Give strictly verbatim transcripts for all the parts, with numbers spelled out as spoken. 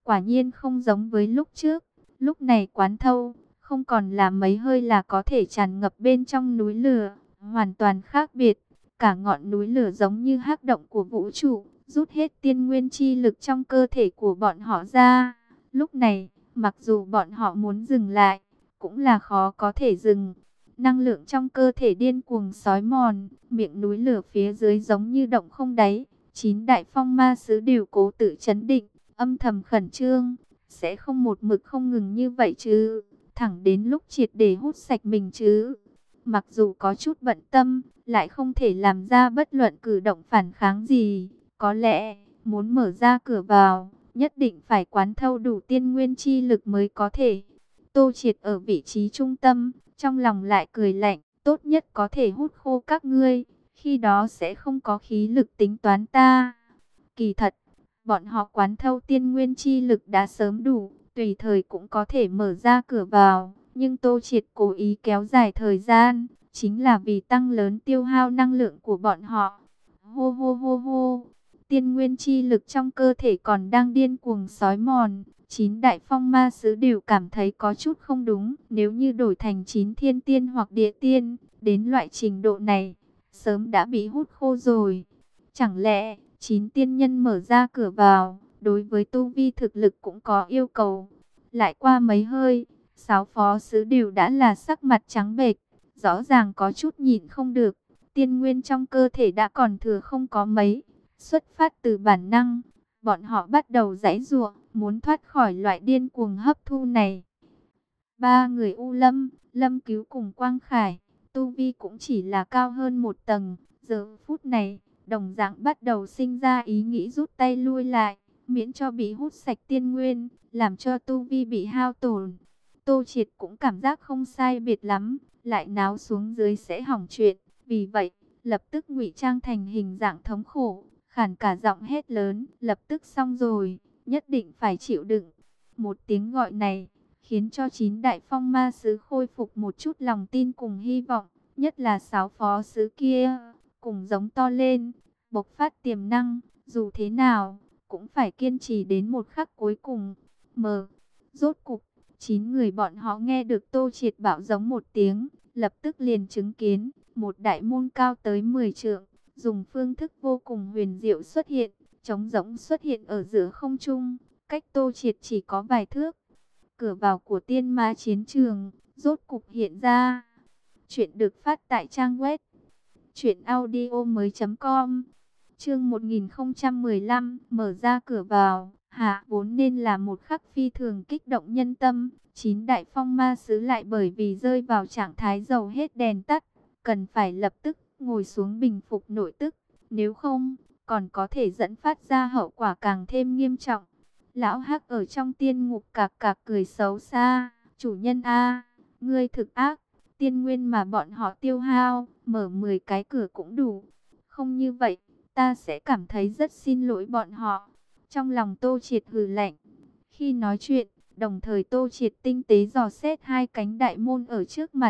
Quả nhiên không giống với lúc trước. Lúc này quán thâu, không còn là mấy hơi là có thể tràn ngập bên trong núi lửa, hoàn toàn khác biệt. Cả ngọn núi lửa giống như hắc động của vũ trụ, rút hết tiên nguyên chi lực trong cơ thể của bọn họ ra. Lúc này, mặc dù bọn họ muốn dừng lại, cũng là khó có thể dừng. Năng lượng trong cơ thể điên cuồng xói mòn, miệng núi lửa phía dưới giống như động không đáy. Chín đại phong ma sứ đều cố tự chấn định, âm thầm khẩn trương, sẽ không một mực không ngừng như vậy chứ, thẳng đến lúc triệt để hút sạch mình chứ. Mặc dù có chút bận tâm, lại không thể làm ra bất luận cử động phản kháng gì. Có lẽ, muốn mở ra cửa vào, nhất định phải quán thâu đủ tiên nguyên chi lực mới có thể. Tô Triệt ở vị trí trung tâm, trong lòng lại cười lạnh, tốt nhất có thể hút khô các ngươi, khi đó sẽ không có khí lực tính toán ta. Kỳ thật, bọn họ quán thâu tiên nguyên chi lực đã sớm đủ, tùy thời cũng có thể mở ra cửa vào, nhưng Tô Triệt cố ý kéo dài thời gian, chính là vì tăng lớn tiêu hao năng lượng của bọn họ. Hô hô hô hô, tiên nguyên chi lực trong cơ thể còn đang điên cuồng xói mòn. Chín đại phong ma sứ đều cảm thấy có chút không đúng. Nếu như đổi thành chín thiên tiên hoặc địa tiên, đến loại trình độ này, sớm đã bị hút khô rồi. Chẳng lẽ, chín tiên nhân mở ra cửa vào, đối với tu vi thực lực cũng có yêu cầu. Lại qua mấy hơi, sáu phó sứ đều đã là sắc mặt trắng bệch, rõ ràng có chút nhịn không được. Tiên nguyên trong cơ thể đã còn thừa không có mấy, xuất phát từ bản năng. Bọn họ bắt đầu giãy giụa, muốn thoát khỏi loại điên cuồng hấp thu này. Ba người U Lâm, Lâm Cứu cùng Quang Khải, tu vi cũng chỉ là cao hơn một tầng. Giờ phút này, đồng dạng bắt đầu sinh ra ý nghĩ rút tay lui lại, miễn cho bị hút sạch tiên nguyên, làm cho tu vi bị hao tổn. Tô Triệt cũng cảm giác không sai biệt lắm, lại náo xuống dưới sẽ hỏng chuyện. Vì vậy, lập tức ngụy trang thành hình dạng thống khổ, khản cả giọng hét lớn, lập tức xong rồi, nhất định phải chịu đựng. Một tiếng gọi này, khiến cho chín đại phong ma sứ khôi phục một chút lòng tin cùng hy vọng, nhất là sáu phó sứ kia, cùng giống to lên, bộc phát tiềm năng, dù thế nào, cũng phải kiên trì đến một khắc cuối cùng. Mờ, rốt cục, chín người bọn họ nghe được Tô Triệt bảo giống một tiếng, lập tức liền chứng kiến, một đại môn cao tới mười trượng, dùng phương thức vô cùng huyền diệu xuất hiện, trống rỗng xuất hiện ở giữa không trung, cách Tô Triệt chỉ có vài thước. Cửa vào của tiên ma chiến trường, rốt cục hiện ra. Chuyện được phát tại trang web truyện audio mới chấm com. Chương một nghìn không trăm mười lăm, mở ra cửa vào. Hạ vốn nên là một khắc phi thường kích động nhân tâm. Chín đại phong ma sứ lại bởi vì rơi vào trạng thái dầu hết đèn tắt, cần phải lập tức ngồi xuống bình phục nội tức. Nếu không, còn có thể dẫn phát ra hậu quả càng thêm nghiêm trọng. Lão Hắc ở trong tiên ngục cạc cạc cười xấu xa. Chủ nhân A, ngươi thực ác. Tiên nguyên mà bọn họ tiêu hao, mở mười cái cửa cũng đủ. Không như vậy, ta sẽ cảm thấy rất xin lỗi bọn họ. Trong lòng Tô Triệt hừ lạnh. Khi nói chuyện, đồng thời Tô Triệt tinh tế dò xét hai cánh đại môn ở trước mặt.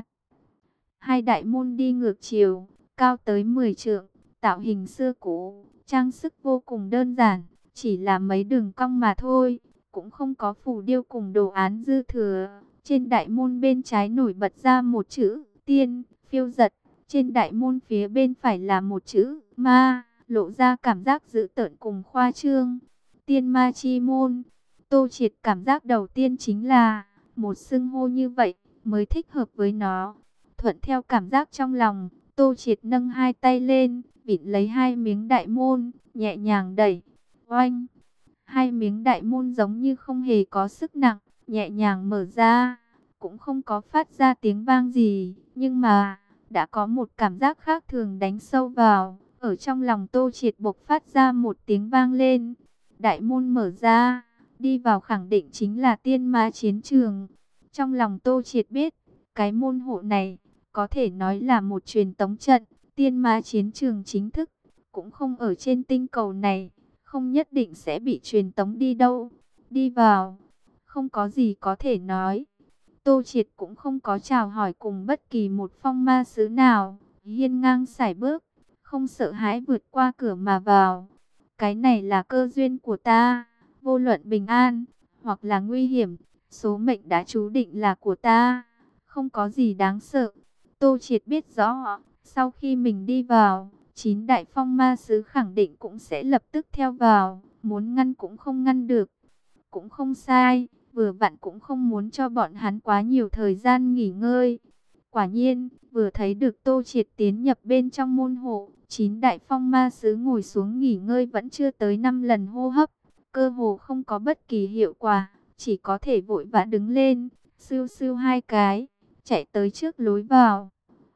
Hai đại môn đi ngược chiều, cao tới mười trượng, tạo hình xưa cũ, trang sức vô cùng đơn giản, chỉ là mấy đường cong mà thôi, cũng không có phù điêu cùng đồ án dư thừa. Trên đại môn bên trái nổi bật ra một chữ tiên, phiêu giật, trên đại môn phía bên phải là một chữ ma, lộ ra cảm giác dữ tợn cùng khoa trương. Tiên ma chi môn. Tô Triệt cảm giác đầu tiên chính là một xưng hô như vậy mới thích hợp với nó. Thuận theo cảm giác trong lòng, Tô Triệt nâng hai tay lên, vịn lấy hai miếng đại môn, nhẹ nhàng đẩy. Oanh! Hai miếng đại môn giống như không hề có sức nặng, nhẹ nhàng mở ra, cũng không có phát ra tiếng vang gì, nhưng mà đã có một cảm giác khác thường đánh sâu vào, ở trong lòng Tô Triệt bộc phát ra một tiếng vang lên. Đại môn mở ra, đi vào khẳng định chính là tiên ma chiến trường. Trong lòng Tô Triệt biết, cái môn hộ này có thể nói là một truyền tống trận. Tiên ma chiến trường chính thức cũng không ở trên tinh cầu này, không nhất định sẽ bị truyền tống đi đâu. Đi vào, không có gì có thể nói. Tô Triệt cũng không có chào hỏi cùng bất kỳ một phong ma sứ nào, hiên ngang sải bước, không sợ hãi vượt qua cửa mà vào. Cái này là cơ duyên của ta, vô luận bình an, hoặc là nguy hiểm. Số mệnh đã chú định là của ta, không có gì đáng sợ. Tô Triệt biết rõ, sau khi mình đi vào, chín đại phong ma sứ khẳng định cũng sẽ lập tức theo vào, muốn ngăn cũng không ngăn được. Cũng không sai, vừa vặn cũng không muốn cho bọn hắn quá nhiều thời gian nghỉ ngơi. Quả nhiên, vừa thấy được Tô Triệt tiến nhập bên trong môn hộ, chín đại phong ma sứ ngồi xuống nghỉ ngơi vẫn chưa tới năm lần hô hấp, cơ hồ không có bất kỳ hiệu quả, chỉ có thể vội vã đứng lên, siêu siêu hai cái, chạy tới trước lối vào.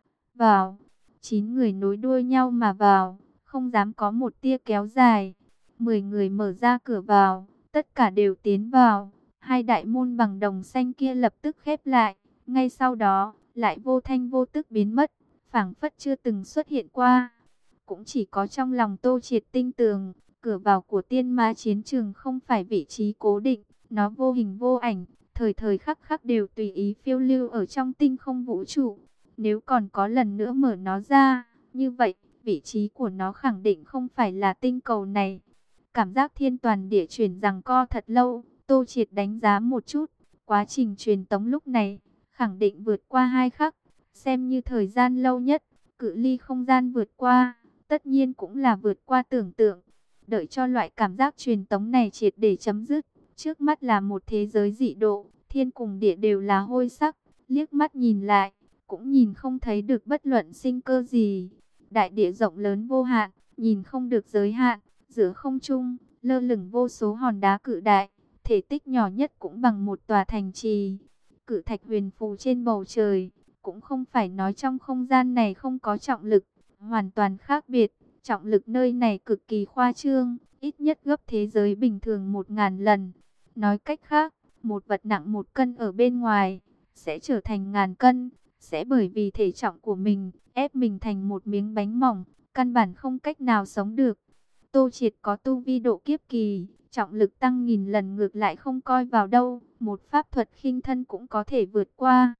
Vào, chín người nối đuôi nhau mà vào, không dám có một tia kéo dài. Mười người mở ra cửa vào, tất cả đều tiến vào. Hai đại môn bằng đồng xanh kia lập tức khép lại, ngay sau đó lại vô thanh vô tức biến mất, phảng phất chưa từng xuất hiện qua. Cũng chỉ có trong lòng Tô Triệt tinh tường, cửa vào của tiên ma chiến trường không phải vị trí cố định, nó vô hình vô ảnh, thời thời khắc khắc đều tùy ý phiêu lưu ở trong tinh không vũ trụ. Nếu còn có lần nữa mở nó ra, như vậy, vị trí của nó khẳng định không phải là tinh cầu này. Cảm giác thiên toàn địa chuyển giằng co thật lâu, Tô Triệt đánh giá một chút, quá trình truyền tống lúc này, khẳng định vượt qua hai khắc, xem như thời gian lâu nhất, cự ly không gian vượt qua, tất nhiên cũng là vượt qua tưởng tượng. Đợi cho loại cảm giác truyền tống này triệt để chấm dứt, trước mắt là một thế giới dị độ, thiên cùng địa đều là hôi sắc, liếc mắt nhìn lại, cũng nhìn không thấy được bất luận sinh cơ gì. Đại địa rộng lớn vô hạn, nhìn không được giới hạn, giữa không trung, lơ lửng vô số hòn đá cự đại, thể tích nhỏ nhất cũng bằng một tòa thành trì. Cự thạch huyền phù trên bầu trời, cũng không phải nói trong không gian này không có trọng lực, hoàn toàn khác biệt. Trọng lực nơi này cực kỳ khoa trương, ít nhất gấp thế giới bình thường một ngàn lần. Nói cách khác, một vật nặng một cân ở bên ngoài, sẽ trở thành ngàn cân, sẽ bởi vì thể trọng của mình, ép mình thành một miếng bánh mỏng, căn bản không cách nào sống được. Tô Triệt có tu vi độ kiếp kỳ, trọng lực tăng nghìn lần ngược lại không coi vào đâu, một pháp thuật khinh thân cũng có thể vượt qua.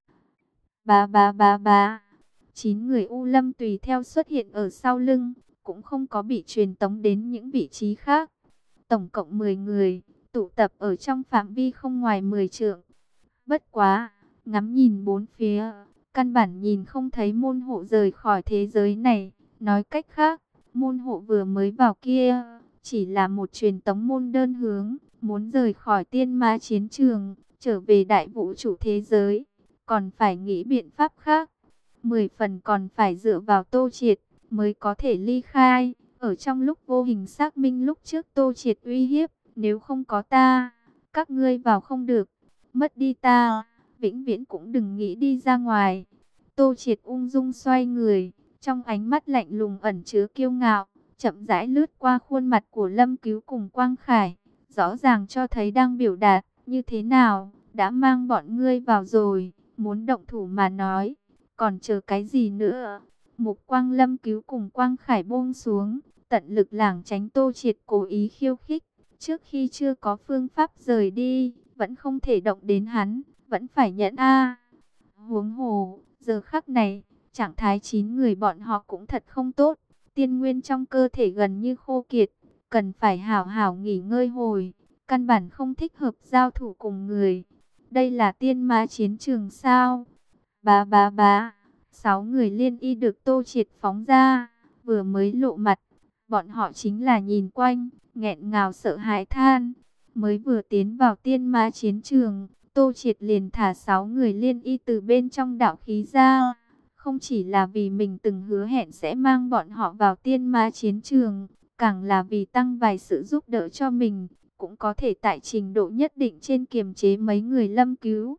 Ba ba ba ba, chín người U Lâm tùy theo xuất hiện ở sau lưng, cũng không có bị truyền tống đến những vị trí khác. Tổng cộng mười người, tụ tập ở trong phạm vi không ngoài mười trượng. Bất quá, ngắm nhìn bốn phía, căn bản nhìn không thấy môn hộ rời khỏi thế giới này. Nói cách khác, môn hộ vừa mới vào kia, chỉ là một truyền tống môn đơn hướng, muốn rời khỏi tiên ma chiến trường, trở về đại vũ trụ thế giới, còn phải nghĩ biện pháp khác. Mười phần còn phải dựa vào Tô Triệt, mới có thể ly khai, ở trong lúc vô hình xác minh lúc trước Tô Triệt uy hiếp, nếu không có ta, các ngươi vào không được, mất đi ta, vĩnh viễn cũng đừng nghĩ đi ra ngoài. Tô Triệt ung dung xoay người, trong ánh mắt lạnh lùng ẩn chứa kiêu ngạo, chậm rãi lướt qua khuôn mặt của Lâm Cứu cùng Quang Khải, rõ ràng cho thấy đang biểu đạt, như thế nào, đã mang bọn ngươi vào rồi, muốn động thủ mà nói, còn chờ cái gì nữa. Mục Quang Lâm Cứu cùng Quang Khải buông xuống, tận lực lảng tránh Tô Triệt cố ý khiêu khích, trước khi chưa có phương pháp rời đi, vẫn không thể động đến hắn, vẫn phải nhẫn a. Huống hồ, giờ khắc này, trạng thái chín người bọn họ cũng thật không tốt, tiên nguyên trong cơ thể gần như khô kiệt, cần phải hảo hảo nghỉ ngơi hồi, căn bản không thích hợp giao thủ cùng người. Đây là tiên ma chiến trường sao? Bá bá bá, sáu người liên y được Tô Triệt phóng ra, vừa mới lộ mặt, bọn họ chính là nhìn quanh, nghẹn ngào sợ hãi than. Mới vừa tiến vào tiên ma chiến trường, Tô Triệt liền thả sáu người liên y từ bên trong đạo khí ra. Không chỉ là vì mình từng hứa hẹn sẽ mang bọn họ vào tiên ma chiến trường, càng là vì tăng vài sự giúp đỡ cho mình, cũng có thể tại trình độ nhất định trên kiềm chế mấy người Lâm Cứu.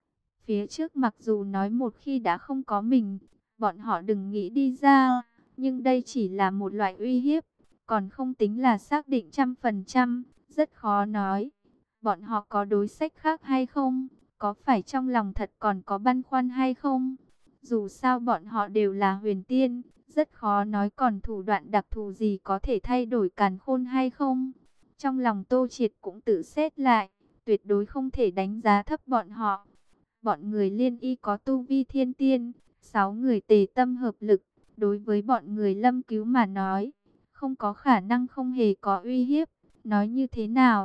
Phía trước mặc dù nói một khi đã không có mình, bọn họ đừng nghĩ đi ra, nhưng đây chỉ là một loại uy hiếp, còn không tính là xác định trăm phần trăm, rất khó nói. Bọn họ có đối sách khác hay không? Có phải trong lòng thật còn có băn khoăn hay không? Dù sao bọn họ đều là huyền tiên, rất khó nói còn thủ đoạn đặc thù gì có thể thay đổi càn khôn hay không. Trong lòng Tô Triệt cũng tự xét lại, tuyệt đối không thể đánh giá thấp bọn họ. Bọn người liên y có tu vi thiên tiên, sáu người tề tâm hợp lực, đối với bọn người Lâm Cứu mà nói, không có khả năng không hề có uy hiếp. Nói như thế nào,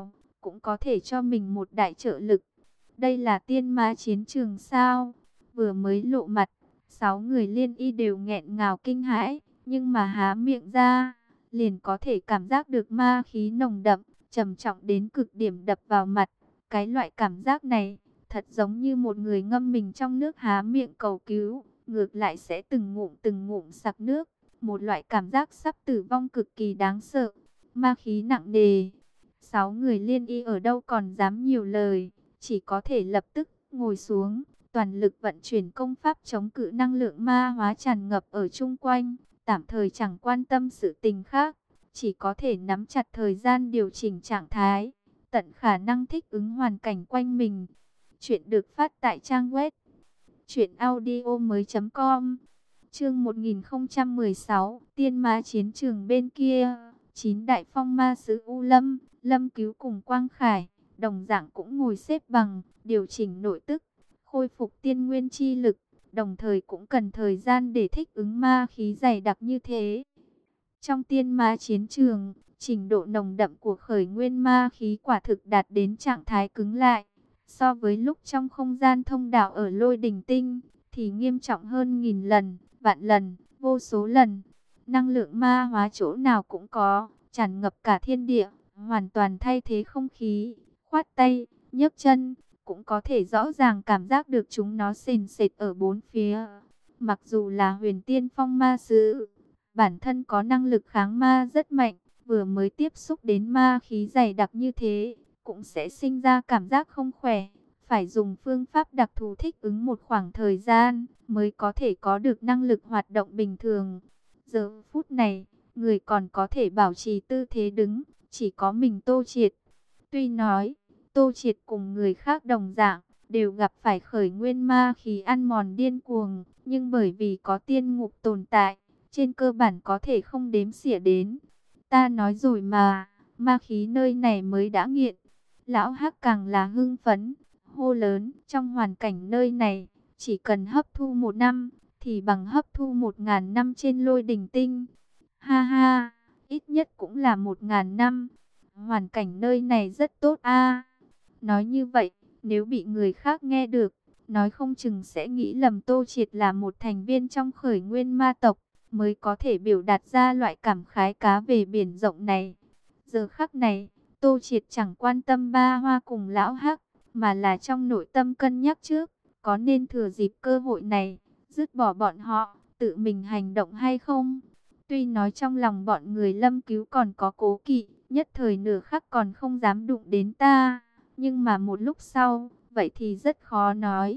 cũng có thể cho mình một đại trợ lực. Đây là tiên ma chiến trường sao? Vừa mới lộ mặt, sáu người liên y đều nghẹn ngào kinh hãi, nhưng mà há miệng ra, liền có thể cảm giác được ma khí nồng đậm, trầm trọng đến cực điểm đập vào mặt. Cái loại cảm giác này, thật giống như một người ngâm mình trong nước há miệng cầu cứu, ngược lại sẽ từng ngụm từng ngụm sặc nước. Một loại cảm giác sắp tử vong cực kỳ đáng sợ, ma khí nặng nề. Sáu người liên y ở đâu còn dám nhiều lời, chỉ có thể lập tức ngồi xuống, toàn lực vận chuyển công pháp chống cự năng lượng ma hóa tràn ngập ở chung quanh, tạm thời chẳng quan tâm sự tình khác, chỉ có thể nắm chặt thời gian điều chỉnh trạng thái, tận khả năng thích ứng hoàn cảnh quanh mình. Chuyện được phát tại trang web truyện audio mới.com. Chương một nghìn không trăm mười sáu, Tiên Ma chiến trường bên kia. Chín đại phong ma sứ U Lâm, Lâm Cứu cùng Quang Khải, đồng dạng cũng ngồi xếp bằng, điều chỉnh nội tức, khôi phục tiên nguyên chi lực, đồng thời cũng cần thời gian để thích ứng ma khí dày đặc như thế. Trong tiên ma chiến trường, trình độ nồng đậm của khởi nguyên ma khí quả thực đạt đến trạng thái cứng lại. So với lúc trong không gian thông đạo ở Lôi Đỉnh Tinh, thì nghiêm trọng hơn nghìn lần, vạn lần, vô số lần. Năng lượng ma hóa chỗ nào cũng có, tràn ngập cả thiên địa, hoàn toàn thay thế không khí. Khoát tay, nhấc chân, cũng có thể rõ ràng cảm giác được chúng nó sền sệt ở bốn phía. Mặc dù là huyền tiên phong ma sứ, bản thân có năng lực kháng ma rất mạnh, vừa mới tiếp xúc đến ma khí dày đặc như thế, cũng sẽ sinh ra cảm giác không khỏe. Phải dùng phương pháp đặc thù thích ứng một khoảng thời gian, mới có thể có được năng lực hoạt động bình thường. Giờ phút này, người còn có thể bảo trì tư thế đứng, chỉ có mình Tô Triệt. Tuy nói, Tô Triệt cùng người khác đồng dạng, đều gặp phải khởi nguyên ma khí ăn mòn điên cuồng, nhưng bởi vì có tiên ngục tồn tại, trên cơ bản có thể không đếm xỉa đến. Ta nói rồi mà, ma khí nơi này mới đã nghiện. Lão Hắc càng là hưng phấn, hô lớn, trong hoàn cảnh nơi này, chỉ cần hấp thu một năm, thì bằng hấp thu một ngàn năm trên Lôi Đỉnh Tinh. Ha ha, ít nhất cũng là một ngàn năm. Hoàn cảnh nơi này rất tốt a. Nói như vậy, nếu bị người khác nghe được, nói không chừng sẽ nghĩ lầm Tô Triệt là một thành viên trong khởi nguyên ma tộc, mới có thể biểu đạt ra loại cảm khái cá về biển rộng này. Giờ khắc này, Tô Triệt chẳng quan tâm Ba Hoa cùng Lão Hắc, mà là trong nội tâm cân nhắc trước, có nên thừa dịp cơ hội này, dứt bỏ bọn họ, tự mình hành động hay không. Tuy nói trong lòng bọn người Lâm Cứu còn có cố kỵ, nhất thời nửa khắc còn không dám đụng đến ta, nhưng mà một lúc sau, vậy thì rất khó nói.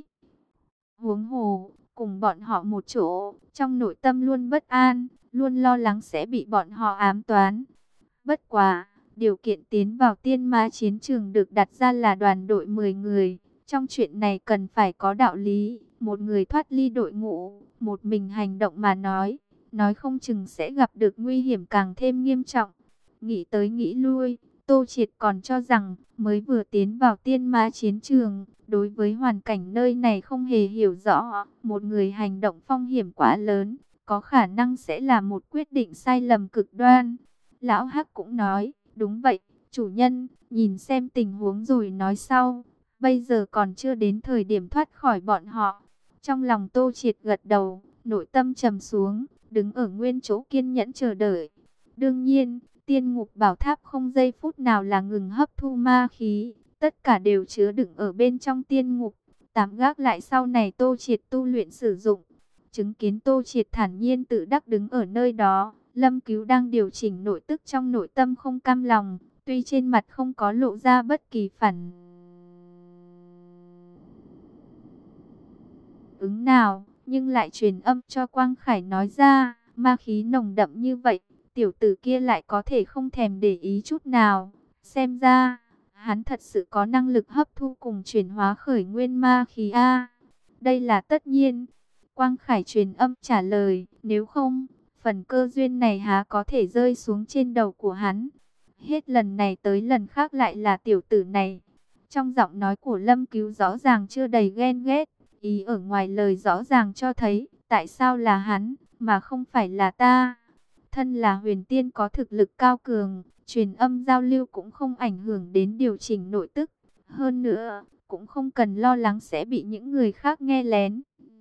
Huống hồ, cùng bọn họ một chỗ, trong nội tâm luôn bất an, luôn lo lắng sẽ bị bọn họ ám toán. Bất quá, điều kiện tiến vào tiên ma chiến trường được đặt ra là đoàn đội mười người. Trong chuyện này cần phải có đạo lý, một người thoát ly đội ngũ, một mình hành động mà nói, nói không chừng sẽ gặp được nguy hiểm càng thêm nghiêm trọng. Nghĩ tới nghĩ lui, Tô Triệt còn cho rằng mới vừa tiến vào tiên ma chiến trường, đối với hoàn cảnh nơi này không hề hiểu rõ, một người hành động phong hiểm quá lớn, có khả năng sẽ là một quyết định sai lầm cực đoan. Lão Hắc cũng nói, đúng vậy, chủ nhân, nhìn xem tình huống rồi nói sau, bây giờ còn chưa đến thời điểm thoát khỏi bọn họ. Trong lòng Tô Triệt gật đầu, nội tâm trầm xuống, đứng ở nguyên chỗ kiên nhẫn chờ đợi. Đương nhiên, tiên ngục bảo tháp không giây phút nào là ngừng hấp thu ma khí, tất cả đều chứa đựng ở bên trong tiên ngục, tạm gác lại sau này Tô Triệt tu luyện sử dụng. Chứng kiến Tô Triệt thản nhiên tự đắc đứng ở nơi đó, Lâm Cứu đang điều chỉnh nội tức trong nội tâm không cam lòng, tuy trên mặt không có lộ ra bất kỳ phản ứng nào, nhưng lại truyền âm cho Quang Khải nói ra, ma khí nồng đậm như vậy, tiểu tử kia lại có thể không thèm để ý chút nào. Xem ra, hắn thật sự có năng lực hấp thu cùng chuyển hóa khởi nguyên ma khí A. Đây là tất nhiên. Quang Khải truyền âm trả lời, nếu không, phần cơ duyên này há có thể rơi xuống trên đầu của hắn. Hết lần này tới lần khác lại là tiểu tử này. Trong giọng nói của Lâm Cứu rõ ràng chưa đầy ghen ghét, ý ở ngoài lời rõ ràng cho thấy, tại sao là hắn, mà không phải là ta. Thân là huyền tiên có thực lực cao cường, Truyền âm giao lưu cũng không ảnh hưởng đến điều chỉnh nội tức. Hơn nữa, cũng không cần lo lắng sẽ bị những người khác nghe lén.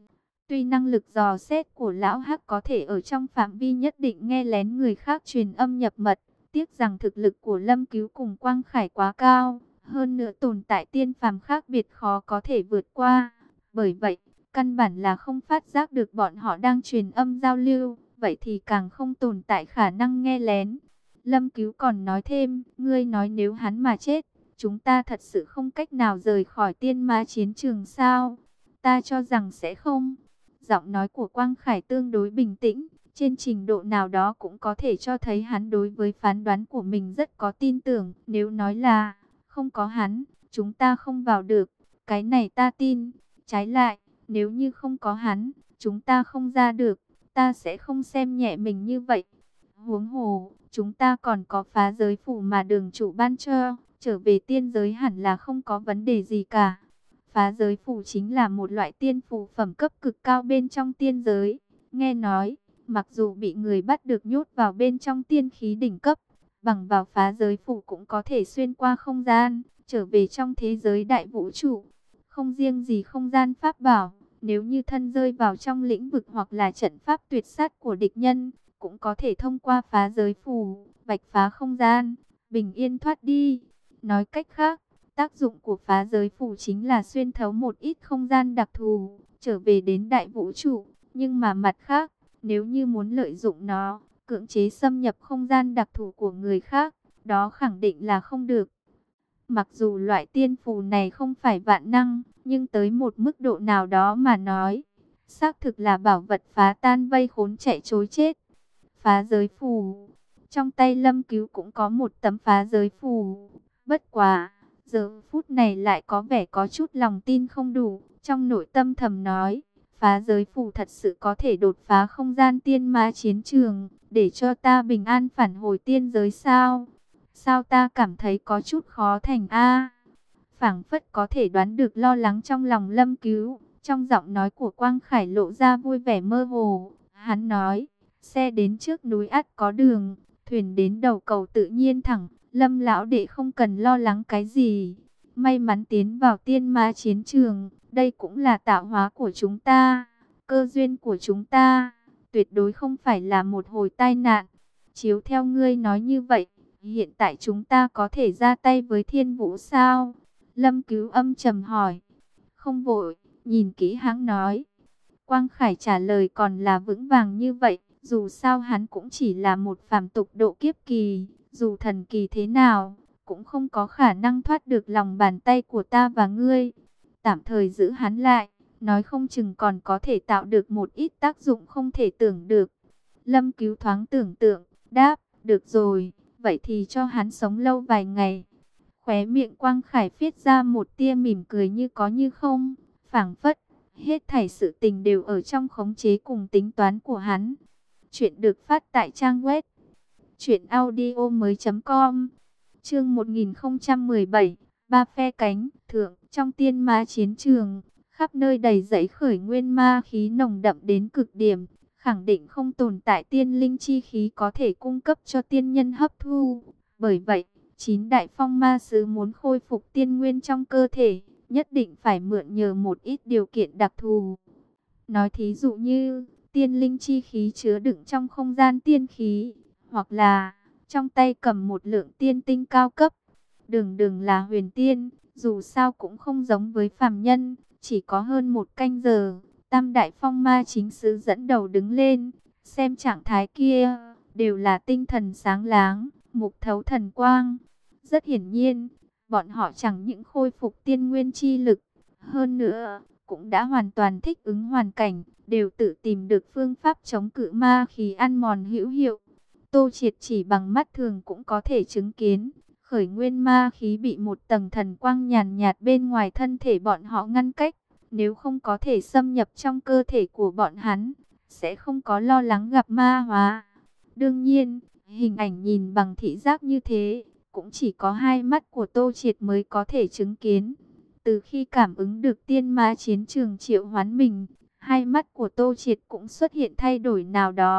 Tuy năng lực dò xét của lão Hắc có thể ở trong phạm vi nhất định nghe lén người khác truyền âm nhập mật, tiếc rằng thực lực của Lâm Cứu cùng Quang Khải quá cao, hơn nữa tồn tại tiên phàm khác biệt khó có thể vượt qua. Bởi vậy, căn bản là không phát giác được bọn họ đang truyền âm giao lưu, vậy thì càng không tồn tại khả năng nghe lén. Lâm Cứu còn nói thêm, ngươi nói nếu hắn mà chết, chúng ta thật sự không cách nào rời khỏi tiên ma chiến trường sao? Ta cho rằng sẽ không. Giọng nói của Quang Khải tương đối bình tĩnh, trên trình độ nào đó cũng có thể cho thấy hắn đối với phán đoán của mình rất có tin tưởng. Nếu nói là không có hắn, chúng ta không vào được, cái này ta tin. Trái lại, nếu như không có hắn, chúng ta không ra được, ta sẽ không xem nhẹ mình như vậy. Huống hồ, chúng ta còn có phá giới phủ mà đường chủ ban cho, trở về tiên giới hẳn là không có vấn đề gì cả. Phá giới phủ chính là một loại tiên phù phẩm cấp cực cao bên trong tiên giới. Nghe nói, mặc dù bị người bắt được nhốt vào bên trong tiên khí đỉnh cấp, bằng vào phá giới phủ cũng có thể xuyên qua không gian, trở về trong thế giới đại vũ trụ. Không riêng gì không gian pháp bảo, nếu như thân rơi vào trong lĩnh vực hoặc là trận pháp tuyệt sát của địch nhân, cũng có thể thông qua phá giới phủ, vạch phá không gian, bình yên thoát đi. Nói cách khác, tác dụng của phá giới phủ chính là xuyên thấu một ít không gian đặc thù, trở về đến đại vũ trụ. Nhưng mà mặt khác, nếu như muốn lợi dụng nó, cưỡng chế xâm nhập không gian đặc thù của người khác, đó khẳng định là không được. Mặc dù loại tiên phù này không phải vạn năng, nhưng tới một mức độ nào đó mà nói, xác thực là bảo vật phá tan vây khốn chạy trối chết. Phá giới phù, trong tay Lâm Cứu cũng có một tấm phá giới phù. Bất quá, giờ phút này lại có vẻ có chút lòng tin không đủ, trong nội tâm thầm nói, phá giới phù thật sự có thể đột phá không gian tiên ma chiến trường, để cho ta bình an phản hồi tiên giới sao? Sao ta cảm thấy có chút khó thành a? Phảng phất có thể đoán được lo lắng trong lòng Lâm Cứu, trong giọng nói của Quang Khải lộ ra vui vẻ mơ hồ. Hắn nói, xe đến trước núi ắt có đường, thuyền đến đầu cầu tự nhiên thẳng, Lâm lão đệ không cần lo lắng cái gì. May mắn tiến vào tiên ma chiến trường, đây cũng là tạo hóa của chúng ta, cơ duyên của chúng ta, tuyệt đối không phải là một hồi tai nạn. Chiếu theo ngươi nói như vậy, hiện tại chúng ta có thể ra tay với Thiên Vũ sao? Lâm Cứu âm trầm hỏi. Không vội, nhìn kỹ hắn nói. Quang Khải trả lời còn là vững vàng như vậy, dù sao hắn cũng chỉ là một phàm tục độ kiếp kỳ, dù thần kỳ thế nào, cũng không có khả năng thoát được lòng bàn tay của ta và ngươi. Tạm thời giữ hắn lại, nói không chừng còn có thể tạo được một ít tác dụng không thể tưởng được. Lâm Cứu thoáng tưởng tượng, đáp, được rồi, vậy thì cho hắn sống lâu vài ngày. Khóe miệng Quang Khải viết ra một tia mỉm cười như có như không, phảng phất, hết thảy sự tình đều ở trong khống chế cùng tính toán của hắn. Chuyện được phát tại trang web truyện audio mới chấm com. Chương một nghìn không trăm mười bảy, ba phe cánh, thượng, trong tiên ma chiến trường, khắp nơi đầy dẫy khởi nguyên ma khí nồng đậm đến cực điểm, khẳng định không tồn tại tiên linh chi khí có thể cung cấp cho tiên nhân hấp thu. Bởi vậy, chín đại phong ma sứ muốn khôi phục tiên nguyên trong cơ thể, nhất định phải mượn nhờ một ít điều kiện đặc thù. Nói thí dụ như, tiên linh chi khí chứa đựng trong không gian tiên khí, hoặc là trong tay cầm một lượng tiên tinh cao cấp. Đường đường là huyền tiên, dù sao cũng không giống với phàm nhân, chỉ có hơn một canh giờ, tam đại phong ma chính sứ dẫn đầu đứng lên, xem trạng thái kia, đều là tinh thần sáng láng, mục thấu thần quang. Rất hiển nhiên, bọn họ chẳng những khôi phục tiên nguyên chi lực, hơn nữa, cũng đã hoàn toàn thích ứng hoàn cảnh, đều tự tìm được phương pháp chống cự ma khí ăn mòn hữu hiệu. Tô Triệt chỉ bằng mắt thường cũng có thể chứng kiến, khởi nguyên ma khí bị một tầng thần quang nhàn nhạt bên ngoài thân thể bọn họ ngăn cách. Nếu không có thể xâm nhập trong cơ thể của bọn hắn, sẽ không có lo lắng gặp ma hóa. Đương nhiên, hình ảnh nhìn bằng thị giác như thế, cũng chỉ có hai mắt của Tô Triệt mới có thể chứng kiến. Từ khi cảm ứng được tiên ma chiến trường triệu hoán mình, hai mắt của Tô Triệt cũng xuất hiện thay đổi nào đó,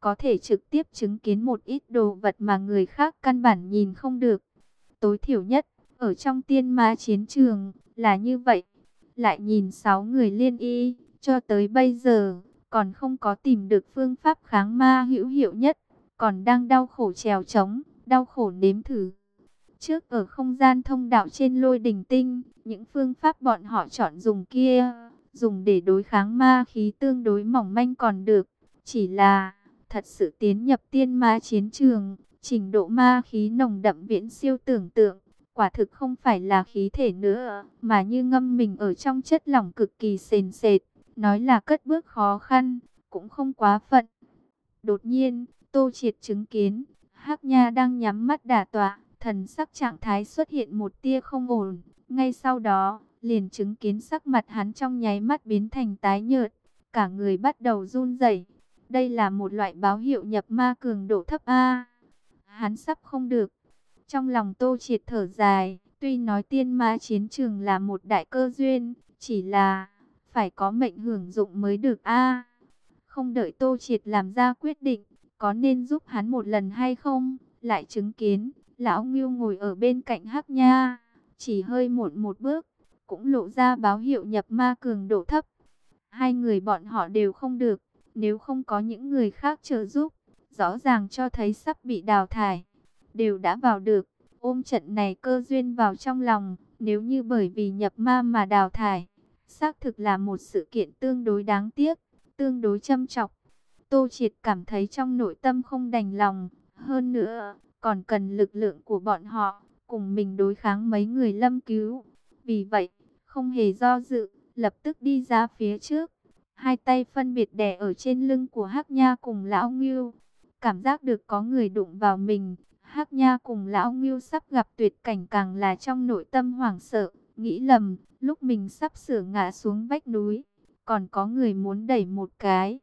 có thể trực tiếp chứng kiến một ít đồ vật mà người khác căn bản nhìn không được. Tối thiểu nhất, ở trong tiên ma chiến trường, là như vậy. Lại nhìn sáu người liên y, cho tới bây giờ, còn không có tìm được phương pháp kháng ma hữu hiệu nhất, còn đang đau khổ trèo trống, đau khổ nếm thử. Trước ở không gian thông đạo trên Lôi Đình Tinh, những phương pháp bọn họ chọn dùng kia, dùng để đối kháng ma khí tương đối mỏng manh còn được. Chỉ là, thật sự tiến nhập tiên ma chiến trường, trình độ ma khí nồng đậm viễn siêu tưởng tượng. Quả thực không phải là khí thể nữa, mà như ngâm mình ở trong chất lỏng cực kỳ sền sệt. Nói là cất bước khó khăn, cũng không quá phận. Đột nhiên, Tô Triệt chứng kiến, Hắc Nha đang nhắm mắt đả tọa, thần sắc trạng thái xuất hiện một tia không ổn. Ngay sau đó, liền chứng kiến sắc mặt hắn trong nháy mắt biến thành tái nhợt, cả người bắt đầu run rẩy. Đây là một loại báo hiệu nhập ma cường độ thấp A. Hắn sắp không được. Trong lòng Tô Triệt thở dài, tuy nói tiên ma chiến trường là một đại cơ duyên, chỉ là phải có mệnh hưởng dụng mới được A. Không đợi Tô Triệt làm ra quyết định, có nên giúp hắn một lần hay không, lại chứng kiến lão Ngưu ngồi ở bên cạnh Hắc Nha, chỉ hơi muộn một bước, cũng lộ ra báo hiệu nhập ma cường độ thấp. Hai người bọn họ đều không được, nếu không có những người khác trợ giúp, rõ ràng cho thấy sắp bị đào thải. Đều đã vào được, ôm trận này cơ duyên vào trong lòng, nếu như bởi vì nhập ma mà đào thải, xác thực là một sự kiện tương đối đáng tiếc, tương đối châm chọc. Tô Triệt cảm thấy trong nội tâm không đành lòng, hơn nữa, còn cần lực lượng của bọn họ, cùng mình đối kháng mấy người lâm cứu. Vì vậy, không hề do dự, lập tức đi ra phía trước, hai tay phân biệt đè ở trên lưng của Hắc Nha cùng Lão Ngưu. Cảm giác được có người đụng vào mình, Hắc Nha cùng Lão Ngưu sắp gặp tuyệt cảnh càng là trong nội tâm hoảng sợ, nghĩ lầm, lúc mình sắp sửa ngã xuống vách núi, còn có người muốn đẩy một cái.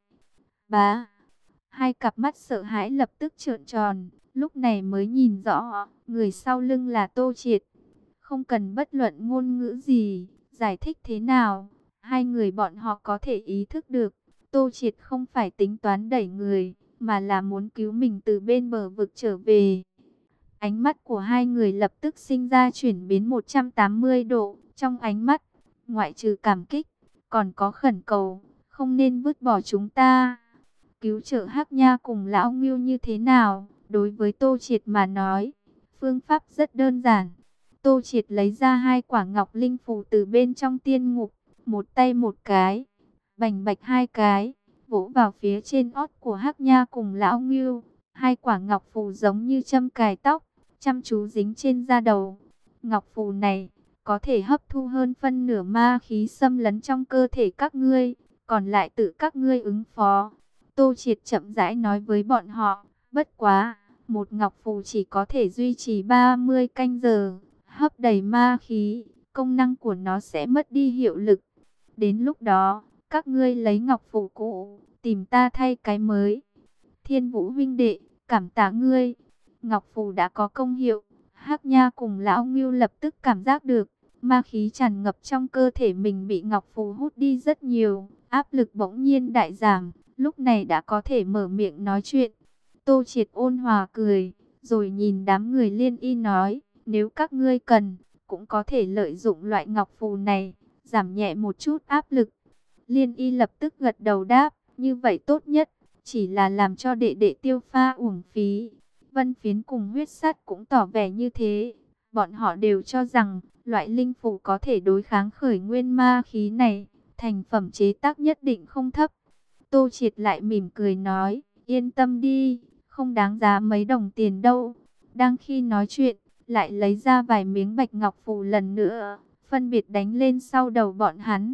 Bá, hai cặp mắt sợ hãi lập tức trợn tròn, lúc này mới nhìn rõ, người sau lưng là Tô Triệt. Không cần bất luận ngôn ngữ gì, giải thích thế nào, hai người bọn họ có thể ý thức được, Tô Triệt không phải tính toán đẩy người, mà là muốn cứu mình từ bên bờ vực trở về. Ánh mắt của hai người lập tức sinh ra chuyển biến một trăm tám mươi độ, trong ánh mắt, ngoại trừ cảm kích, còn có khẩn cầu, không nên vứt bỏ chúng ta. Cứu trợ Hắc Nha cùng Lão Ngưu như thế nào, đối với Tô Triệt mà nói, phương pháp rất đơn giản. Tô Triệt lấy ra hai quả ngọc linh phù từ bên trong tiên ngục, một tay một cái, bành bạch hai cái, vỗ vào phía trên ót của Hắc Nha cùng Lão Ngưu. Hai quả ngọc phù giống như châm cài tóc, chăm chú dính trên da đầu. Ngọc phù này có thể hấp thu hơn phân nửa ma khí xâm lấn trong cơ thể các ngươi, còn lại tự các ngươi ứng phó. Tô Triệt chậm rãi nói với bọn họ, bất quá, một ngọc phù chỉ có thể duy trì ba mươi canh giờ, hấp đầy ma khí, công năng của nó sẽ mất đi hiệu lực. Đến lúc đó, các ngươi lấy ngọc phù cũ, tìm ta thay cái mới. Thiên Vũ huynh đệ, cảm tạ ngươi. Ngọc phù đã có công hiệu, Hắc Nha cùng Lão Ngưu lập tức cảm giác được, ma khí tràn ngập trong cơ thể mình bị ngọc phù hút đi rất nhiều, áp lực bỗng nhiên đại giảm, lúc này đã có thể mở miệng nói chuyện. Tô Triệt ôn hòa cười, rồi nhìn đám người liên y nói, nếu các ngươi cần, cũng có thể lợi dụng loại ngọc phù này, giảm nhẹ một chút áp lực. Liên y lập tức gật đầu đáp, như vậy tốt nhất, chỉ là làm cho đệ đệ tiêu pha uổng phí. Vân Phiến cùng Huyết Sắt cũng tỏ vẻ như thế. Bọn họ đều cho rằng, loại linh phù có thể đối kháng khởi nguyên ma khí này, thành phẩm chế tác nhất định không thấp. Tô Triệt lại mỉm cười nói, yên tâm đi, không đáng giá mấy đồng tiền đâu. Đang khi nói chuyện, lại lấy ra vài miếng bạch ngọc phù lần nữa, phân biệt đánh lên sau đầu bọn hắn.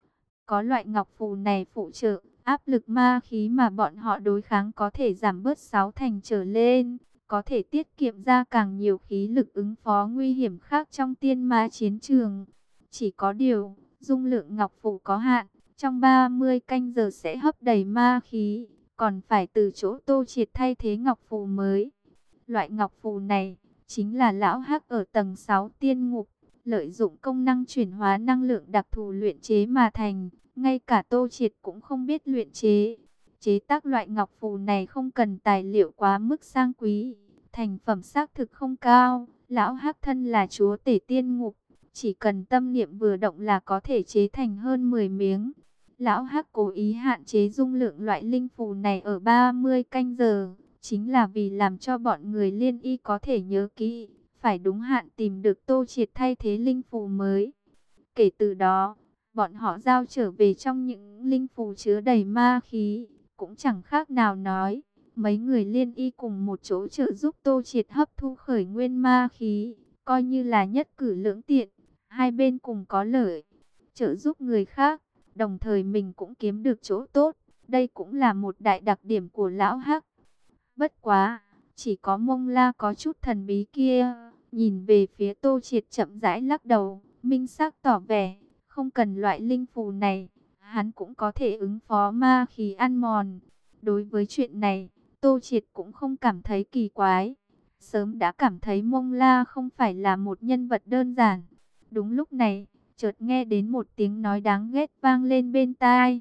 Có loại ngọc phù này phụ trợ, áp lực ma khí mà bọn họ đối kháng có thể giảm bớt sáu thành trở lên, có thể tiết kiệm ra càng nhiều khí lực ứng phó nguy hiểm khác trong tiên ma chiến trường. Chỉ có điều, dung lượng ngọc phù có hạn, trong ba mươi canh giờ sẽ hấp đầy ma khí, còn phải từ chỗ Tô Triệt thay thế ngọc phù mới. Loại ngọc phù này, chính là lão Hắc ở tầng sáu tiên ngục, lợi dụng công năng chuyển hóa năng lượng đặc thù luyện chế mà thành, ngay cả Tô Triệt cũng không biết luyện chế. Chế tác loại ngọc phù này không cần tài liệu quá mức sang quý, thành phẩm xác thực không cao. Lão Hắc thân là chúa tể tiên ngục, chỉ cần tâm niệm vừa động là có thể chế thành hơn mười miếng. Lão Hắc cố ý hạn chế dung lượng loại linh phù này ở ba mươi canh giờ, chính là vì làm cho bọn người Liên Y có thể nhớ kỹ, phải đúng hạn tìm được Tô Triệt thay thế linh phù mới. Kể từ đó, bọn họ giao trở về trong những linh phù chứa đầy ma khí, cũng chẳng khác nào nói. Mấy người Liên Y cùng một chỗ trợ giúp Tô Triệt hấp thu khởi nguyên ma khí, coi như là nhất cử lưỡng tiện, hai bên cùng có lợi, trợ giúp người khác, đồng thời mình cũng kiếm được chỗ tốt. Đây cũng là một đại đặc điểm của Lão Hắc. Bất quá, chỉ có Mông La có chút thần bí kia, nhìn về phía Tô Triệt chậm rãi lắc đầu, minh xác tỏ vẻ, không cần loại linh phù này, hắn cũng có thể ứng phó ma khí ăn mòn. Đối với chuyện này, Tô Triệt cũng không cảm thấy kỳ quái, sớm đã cảm thấy Mông La không phải là một nhân vật đơn giản. Đúng lúc này, chợt nghe đến một tiếng nói đáng ghét vang lên bên tai.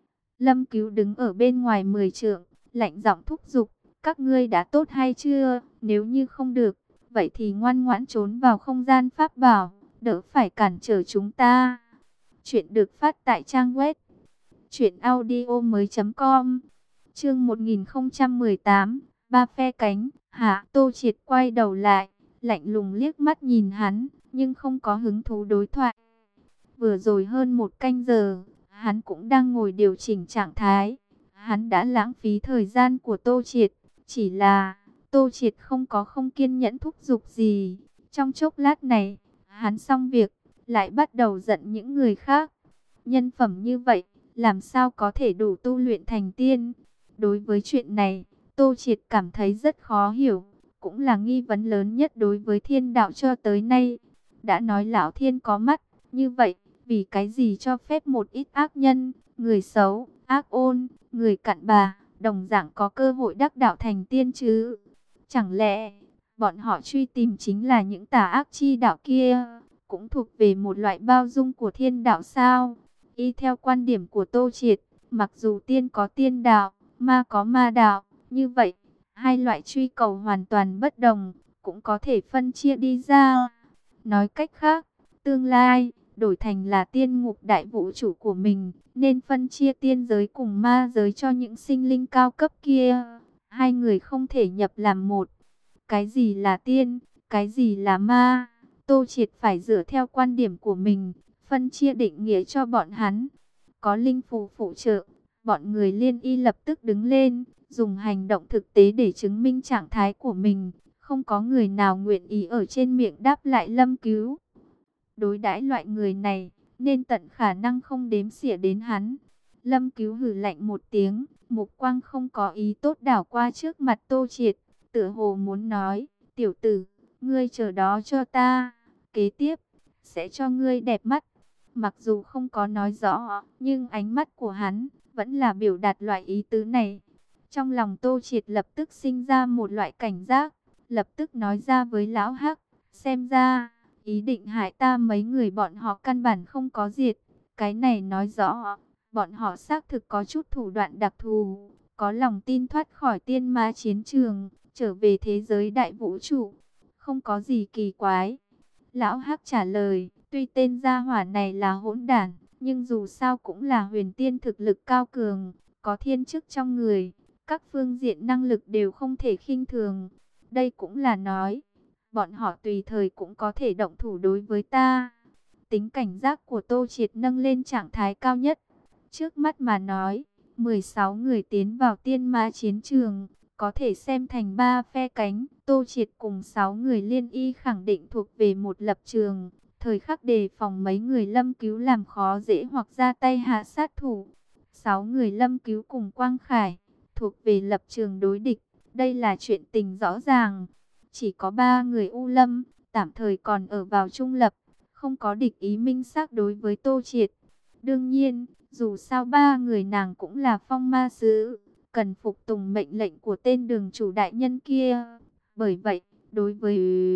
Lâm Cứu đứng ở bên ngoài mười trượng, lạnh giọng thúc giục, các ngươi đã tốt hay chưa? Nếu như không được, vậy thì ngoan ngoãn trốn vào không gian pháp bảo, đỡ phải cản trở chúng ta. Chuyện được phát tại trang web truyện audio mới chấm com. Chương một nghìn không trăm mười tám, ba phe cánh. Hạ Tô Triệt quay đầu lại, lạnh lùng liếc mắt nhìn hắn, nhưng không có hứng thú đối thoại. Vừa rồi hơn một canh giờ, hắn cũng đang ngồi điều chỉnh trạng thái. Hắn đã lãng phí thời gian của Tô Triệt, chỉ là Tô Triệt không có không kiên nhẫn thúc giục gì. Trong chốc lát này, hắn xong việc, lại bắt đầu giận những người khác. Nhân phẩm như vậy, làm sao có thể đủ tu luyện thành tiên? Đối với chuyện này, Tô Triệt cảm thấy rất khó hiểu, cũng là nghi vấn lớn nhất đối với thiên đạo cho tới nay. Đã nói lão thiên có mắt, như vậy, vì cái gì cho phép một ít ác nhân, người xấu, ác ôn, người cặn bà, đồng dạng có cơ hội đắc đạo thành tiên chứ? Chẳng lẽ, bọn họ truy tìm chính là những tà ác chi đạo kia, cũng thuộc về một loại bao dung của thiên đạo sao? Y theo quan điểm của Tô Triệt, mặc dù tiên có tiên đạo, ma có ma đạo, như vậy, hai loại truy cầu hoàn toàn bất đồng, cũng có thể phân chia đi ra. Nói cách khác, tương lai, đổi thành là tiên ngục đại vũ trụ của mình, nên phân chia tiên giới cùng ma giới cho những sinh linh cao cấp kia. Hai người không thể nhập làm một. Cái gì là tiên, cái gì là ma? Tô Triệt phải dựa theo quan điểm của mình, phân chia định nghĩa cho bọn hắn. Có linh phù phụ trợ, bọn người Liên Y lập tức đứng lên, dùng hành động thực tế để chứng minh trạng thái của mình. Không có người nào nguyện ý ở trên miệng đáp lại Lâm Cứu. Đối đãi loại người này, nên tận khả năng không đếm xỉa đến hắn. Lâm Cứu hừ lạnh một tiếng, mục quang không có ý tốt đảo qua trước mặt Tô Triệt, tựa hồ muốn nói, tiểu tử, ngươi chờ đó cho ta, kế tiếp, sẽ cho ngươi đẹp mắt. Mặc dù không có nói rõ, nhưng ánh mắt của hắn, vẫn là biểu đạt loại ý tứ này. Trong lòng Tô Triệt lập tức sinh ra một loại cảnh giác, lập tức nói ra với Lão Hắc, xem ra, ý định hại ta mấy người bọn họ căn bản không có diệt. Cái này nói rõ, bọn họ xác thực có chút thủ đoạn đặc thù, có lòng tin thoát khỏi tiên ma chiến trường, trở về thế giới đại vũ trụ. Không có gì kỳ quái. Lão Hắc trả lời, tuy tên gia hỏa này là hỗn đản, nhưng dù sao cũng là huyền tiên thực lực cao cường, có thiên chức trong người, các phương diện năng lực đều không thể khinh thường. Đây cũng là nói, bọn họ tùy thời cũng có thể động thủ đối với ta. Tính cảnh giác của Tô Triệt nâng lên trạng thái cao nhất. Trước mắt mà nói, mười sáu người tiến vào tiên ma chiến trường, có thể xem thành ba phe cánh. Tô Triệt cùng sáu người Liên Y khẳng định thuộc về một lập trường, thời khắc đề phòng mấy người Lâm Cứu làm khó dễ hoặc ra tay hạ sát thủ. Sáu người Lâm Cứu cùng Quang Khải, thuộc về lập trường đối địch, đây là chuyện tình rõ ràng. Chỉ có ba người U Lâm, tạm thời còn ở vào trung lập, không có địch ý minh xác đối với Tô Triệt. Đương nhiên, dù sao ba người nàng cũng là phong ma sứ, cần phục tùng mệnh lệnh của tên đường chủ đại nhân kia. Bởi vậy, đối với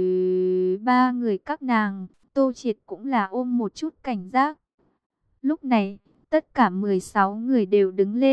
ba người các nàng, Tô Triệt cũng là ôm một chút cảnh giác. Lúc này, tất cả mười sáu người đều đứng lên,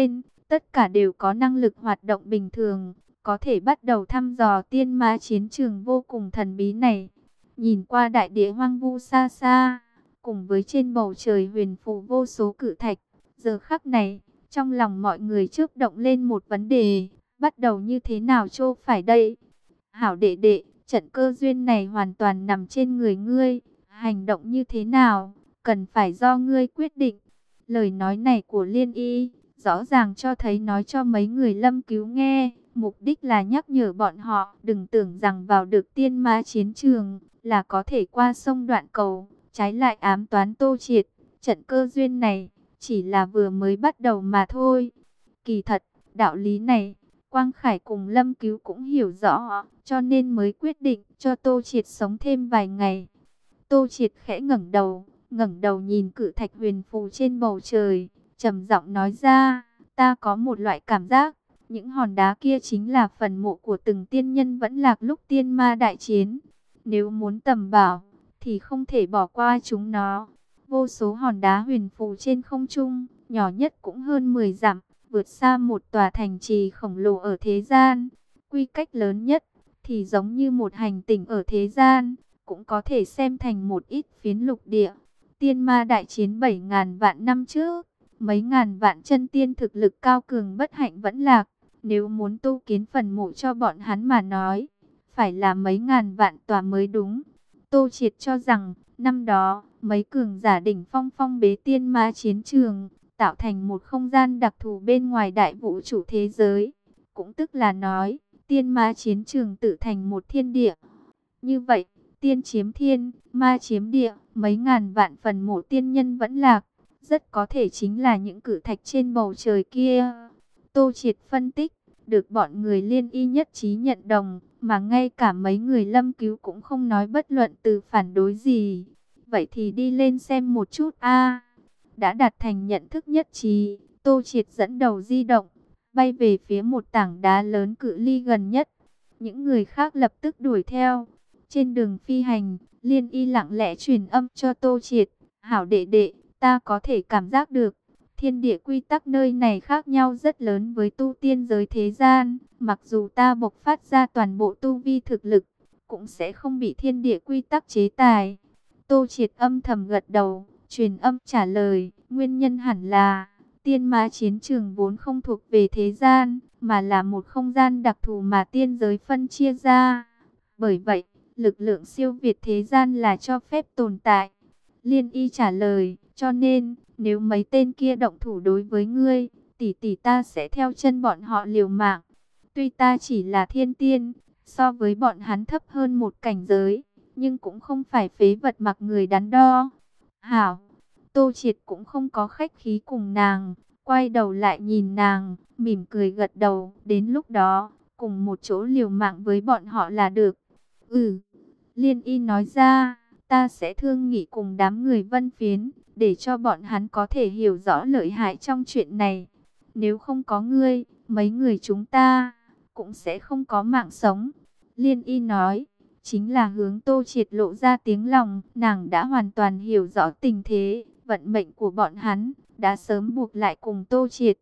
tất cả đều có năng lực hoạt động bình thường, có thể bắt đầu thăm dò tiên ma chiến trường vô cùng thần bí này. Nhìn qua đại địa hoang vu xa xa, cùng với trên bầu trời huyền phù vô số cự thạch, giờ khắc này, trong lòng mọi người chớp động lên một vấn đề, bắt đầu như thế nào chô phải đây? Hảo đệ đệ, trận cơ duyên này hoàn toàn nằm trên người ngươi, hành động như thế nào, cần phải do ngươi quyết định. Lời nói này của Liên Y, rõ ràng cho thấy nói cho mấy người Lâm Cứu nghe, mục đích là nhắc nhở bọn họ đừng tưởng rằng vào được tiên ma chiến trường là có thể qua sông đoạn cầu, trái lại ám toán Tô Triệt. Trận cơ duyên này chỉ là vừa mới bắt đầu mà thôi. Kỳ thật, đạo lý này, Quang Khải cùng Lâm Cứu cũng hiểu rõ, cho nên mới quyết định cho Tô Triệt sống thêm vài ngày. Tô Triệt khẽ ngẩng đầu, ngẩng đầu nhìn cự thạch huyền phù trên bầu trời, trầm giọng nói ra, ta có một loại cảm giác, những hòn đá kia chính là phần mộ của từng tiên nhân vẫn lạc lúc tiên ma đại chiến. Nếu muốn tầm bảo, thì không thể bỏ qua chúng nó. Vô số hòn đá huyền phù trên không trung, nhỏ nhất cũng hơn mười dặm, vượt xa một tòa thành trì khổng lồ ở thế gian. Quy cách lớn nhất, thì giống như một hành tinh ở thế gian, cũng có thể xem thành một ít phiến lục địa. Tiên ma đại chiến bảy ngàn vạn năm trước, mấy ngàn vạn chân tiên thực lực cao cường bất hạnh vẫn lạc. Nếu muốn tu kiến phần mộ cho bọn hắn mà nói, phải là mấy ngàn vạn tòa mới đúng. Tô Triệt cho rằng, năm đó, mấy cường giả đỉnh phong phong bế tiên ma chiến trường, tạo thành một không gian đặc thù bên ngoài đại vũ trụ thế giới. Cũng tức là nói, tiên ma chiến trường tự thành một thiên địa. Như vậy, tiên chiếm thiên, ma chiếm địa, mấy ngàn vạn phần mộ tiên nhân vẫn lạc, rất có thể chính là những cự thạch trên bầu trời kia. Tô Triệt phân tích, được bọn người Liên Y nhất trí nhận đồng, mà ngay cả mấy người Lâm Cứu cũng không nói bất luận từ phản đối gì. Vậy thì đi lên xem một chút a. Đã đạt thành nhận thức nhất trí, Tô Triệt dẫn đầu di động, bay về phía một tảng đá lớn cự ly gần nhất. Những người khác lập tức đuổi theo. Trên đường phi hành, Liên Y lặng lẽ truyền âm cho Tô Triệt, hảo đệ đệ, ta có thể cảm giác được, thiên địa quy tắc nơi này khác nhau rất lớn với tu tiên giới thế gian, mặc dù ta bộc phát ra toàn bộ tu vi thực lực, cũng sẽ không bị thiên địa quy tắc chế tài. Tô Triệt âm thầm gật đầu, truyền âm trả lời, nguyên nhân hẳn là, tiên ma chiến trường vốn không thuộc về thế gian, mà là một không gian đặc thù mà tiên giới phân chia ra. Bởi vậy, lực lượng siêu việt thế gian là cho phép tồn tại. Liên Y trả lời, cho nên, nếu mấy tên kia động thủ đối với ngươi, tỷ tỷ ta sẽ theo chân bọn họ liều mạng. Tuy ta chỉ là thiên tiên, so với bọn hắn thấp hơn một cảnh giới, nhưng cũng không phải phế vật mặc người đắn đo. Hảo, Tô Triệt cũng không có khách khí cùng nàng, quay đầu lại nhìn nàng, mỉm cười gật đầu, đến lúc đó, cùng một chỗ liều mạng với bọn họ là được. Ừ, Liên Y nói ra, ta sẽ thương nghị cùng đám người Vân Phiến, để cho bọn hắn có thể hiểu rõ lợi hại trong chuyện này. Nếu không có ngươi, mấy người chúng ta cũng sẽ không có mạng sống. Liên Y nói, chính là hướng Tô Triệt lộ ra tiếng lòng. Nàng đã hoàn toàn hiểu rõ tình thế, vận mệnh của bọn hắn, đã sớm buộc lại cùng Tô Triệt.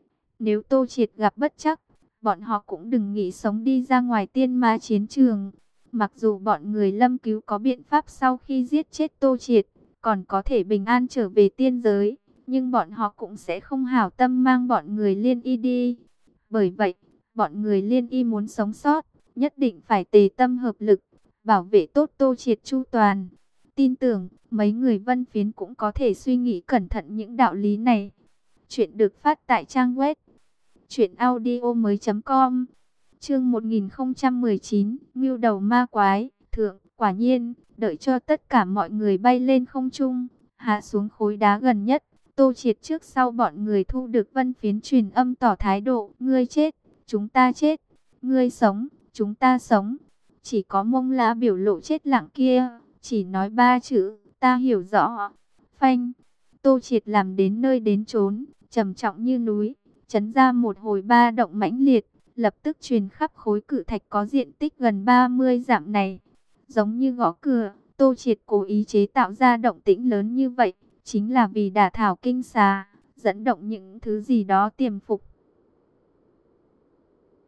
Nếu Tô Triệt gặp bất trắc, bọn họ cũng đừng nghĩ sống đi ra ngoài tiên ma chiến trường. Mặc dù bọn người Lâm Cứu có biện pháp sau khi giết chết Tô Triệt, còn có thể bình an trở về tiên giới, nhưng bọn họ cũng sẽ không hảo tâm mang bọn người Liên Y đi. Bởi vậy, bọn người Liên Y muốn sống sót, nhất định phải tề tâm hợp lực, bảo vệ tốt Tô Triệt chu toàn. Tin tưởng, mấy người Vân Phiến cũng có thể suy nghĩ cẩn thận những đạo lý này. Chuyện được phát tại trang web truyện audio mới chấm com. Chương một nghìn không trăm mười chín, Ngưu đầu ma quái, thượng, quả nhiên, đợi cho tất cả mọi người bay lên không trung, hạ xuống khối đá gần nhất, Tô Triệt trước sau bọn người thu được Vân Phiến truyền âm tỏ thái độ, ngươi chết, chúng ta chết, ngươi sống, chúng ta sống. Chỉ có Mông Lã biểu lộ chết lặng kia, chỉ nói ba chữ, ta hiểu rõ. Phanh, Tô Triệt làm đến nơi đến chốn, trầm trọng như núi, chấn ra một hồi ba động mãnh liệt, lập tức truyền khắp khối cự thạch có diện tích gần ba mươi dặm này. Giống như gõ cửa, Tô Triệt cố ý chế tạo ra động tĩnh lớn như vậy, chính là vì đả thảo kinh xà, dẫn động những thứ gì đó tiềm phục.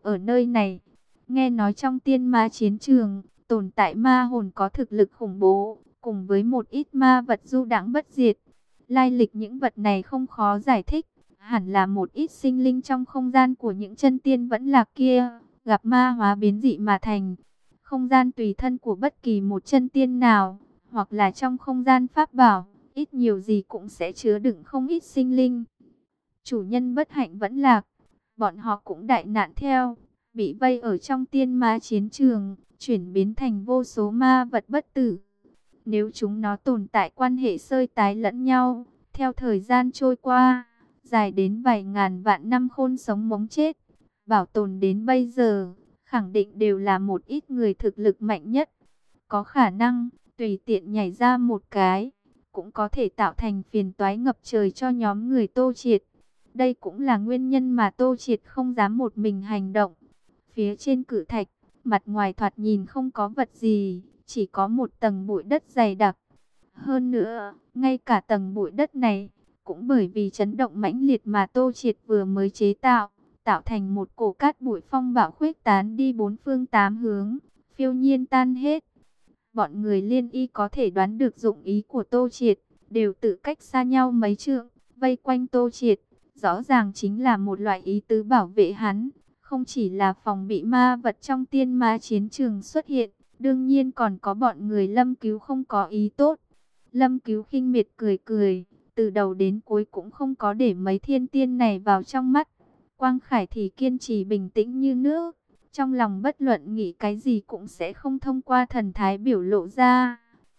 ở nơi này. Nghe nói trong tiên ma chiến trường, tồn tại ma hồn có thực lực khủng bố, cùng với một ít ma vật du đãng bất diệt. Lai lịch những vật này không khó giải thích, hẳn là một ít sinh linh trong không gian của những chân tiên vẫn lạc kia, gặp ma hóa biến dị mà thành. Không gian tùy thân của bất kỳ một chân tiên nào, hoặc là trong không gian pháp bảo, ít nhiều gì cũng sẽ chứa đựng không ít sinh linh. Chủ nhân bất hạnh vẫn lạc, bọn họ cũng đại nạn theo, bị vây ở trong tiên ma chiến trường, chuyển biến thành vô số ma vật bất tử. Nếu chúng nó tồn tại quan hệ xơi tái lẫn nhau, theo thời gian trôi qua, dài đến vài ngàn vạn năm khôn sống mống chết, bảo tồn đến bây giờ, khẳng định đều là một ít người thực lực mạnh nhất. Có khả năng, tùy tiện nhảy ra một cái, cũng có thể tạo thành phiền toái ngập trời cho nhóm người Tô Triệt. Đây cũng là nguyên nhân mà Tô Triệt không dám một mình hành động. Phía trên cử thạch, mặt ngoài thoạt nhìn không có vật gì, chỉ có một tầng bụi đất dày đặc. Hơn nữa, ngay cả tầng bụi đất này, cũng bởi vì chấn động mãnh liệt mà Tô Triệt vừa mới chế tạo, tạo thành một cổ cát bụi phong bạo khuếch tán đi bốn phương tám hướng, phiêu nhiên tan hết. Bọn người Liên Y có thể đoán được dụng ý của Tô Triệt, đều tự cách xa nhau mấy trượng, vây quanh Tô Triệt. Rõ ràng chính là một loại ý tứ bảo vệ hắn, không chỉ là phòng bị ma vật trong tiên ma chiến trường xuất hiện, đương nhiên còn có bọn người Lâm Cứu không có ý tốt. Lâm Cứu khinh miệt cười cười, từ đầu đến cuối cũng không có để mấy thiên tiên này vào trong mắt. Quang Khải thì kiên trì bình tĩnh như nước, trong lòng bất luận nghĩ cái gì cũng sẽ không thông qua thần thái biểu lộ ra.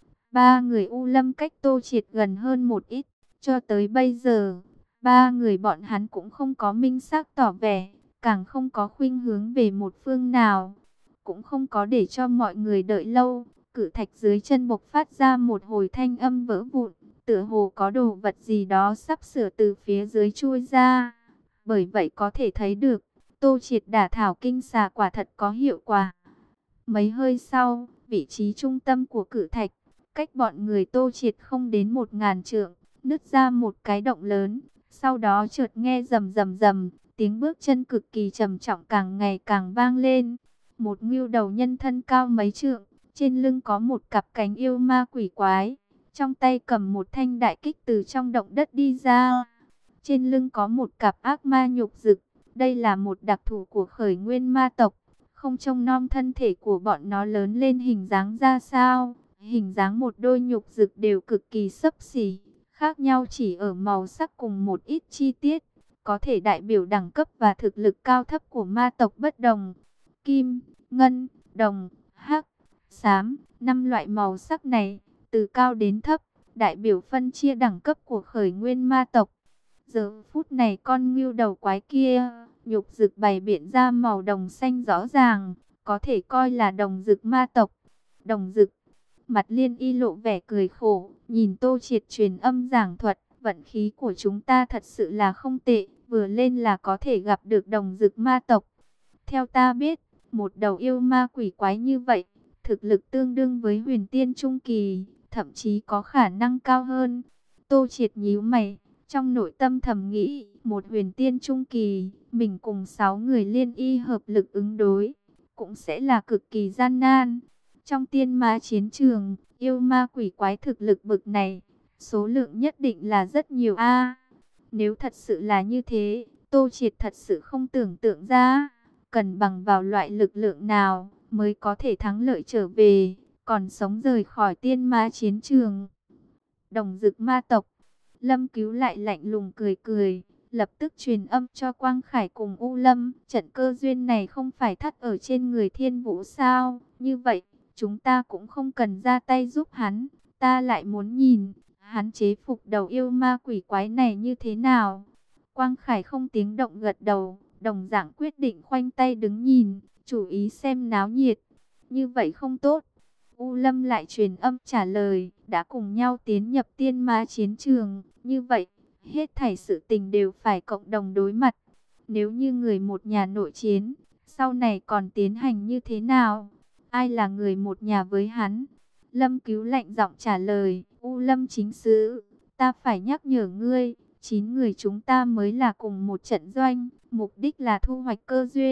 Ba người U Lâm cách Tô Triệt gần hơn một ít, cho tới bây giờ, ba người bọn hắn cũng không có minh xác tỏ vẻ, càng không có khuynh hướng về một phương nào, cũng không có để cho mọi người đợi lâu. Cử thạch dưới chân bộc phát ra một hồi thanh âm vỡ vụn, tựa hồ có đồ vật gì đó sắp sửa từ phía dưới chui ra. Bởi vậy có thể thấy được, Tô Triệt đả thảo kinh xà quả thật có hiệu quả. Mấy hơi sau, vị trí trung tâm của cử thạch, cách bọn người Tô Triệt không đến một ngàn trượng, nứt ra một cái động lớn. Sau đó chợt nghe rầm rầm rầm, tiếng bước chân cực kỳ trầm trọng càng ngày càng vang lên. Một ngưu đầu nhân thân cao mấy trượng, trên lưng có một cặp cánh yêu ma quỷ quái, trong tay cầm một thanh đại kích từ trong động đất đi ra. Trên lưng có một cặp ác ma nhục dực, đây là một đặc thù của khởi nguyên ma tộc. Không trông nom thân thể của bọn nó lớn lên hình dáng ra sao, hình dáng một đôi nhục dực đều cực kỳ xấp xỉ, khác nhau chỉ ở màu sắc cùng một ít chi tiết, có thể đại biểu đẳng cấp và thực lực cao thấp của ma tộc bất đồng. Kim, ngân, đồng, hắc, xám, năm loại màu sắc này, từ cao đến thấp, đại biểu phân chia đẳng cấp của khởi nguyên ma tộc. Giờ phút này con ngưu đầu quái kia, nhục dực bày biện ra màu đồng xanh rõ ràng, có thể coi là đồng dực ma tộc. Đồng dực, mặt Liên Y lộ vẻ cười khổ, nhìn Tô Triệt truyền âm giảng thuật, vận khí của chúng ta thật sự là không tệ, vừa lên là có thể gặp được đồng dực ma tộc. Theo ta biết, một đầu yêu ma quỷ quái như vậy, thực lực tương đương với huyền tiên trung kỳ, thậm chí có khả năng cao hơn. Tô Triệt nhíu mày, trong nội tâm thầm nghĩ, một huyền tiên trung kỳ, mình cùng sáu người Liên Y hợp lực ứng đối, cũng sẽ là cực kỳ gian nan. Trong tiên ma chiến trường, yêu ma quỷ quái thực lực bực này, số lượng nhất định là rất nhiều a. Nếu thật sự là như thế, Tô Triệt thật sự không tưởng tượng ra, cần bằng vào loại lực lượng nào mới có thể thắng lợi trở về, còn sống rời khỏi tiên ma chiến trường. Đồng dực ma tộc, Lâm Cứu lại lạnh lùng cười cười, lập tức truyền âm cho Quang Khải cùng U Lâm, trận cơ duyên này không phải thắt ở trên người Thiên Vũ sao? Như vậy, chúng ta cũng không cần ra tay giúp hắn, ta lại muốn nhìn, hắn chế phục đầu yêu ma quỷ quái này như thế nào? Quang Khải không tiếng động gật đầu, đồng dạng quyết định khoanh tay đứng nhìn, chủ ý xem náo nhiệt. Như vậy không tốt. U Lâm lại truyền âm trả lời, đã cùng nhau tiến nhập tiên ma chiến trường, như vậy, hết thảy sự tình đều phải cộng đồng đối mặt. Nếu như người một nhà nội chiến, sau này còn tiến hành như thế nào? Ai là người một nhà với hắn? Lâm Cứu lạnh giọng trả lời, U Lâm chính sứ, ta phải nhắc nhở ngươi, chín người chúng ta mới là cùng một trận doanh, mục đích là thu hoạch cơ duyên,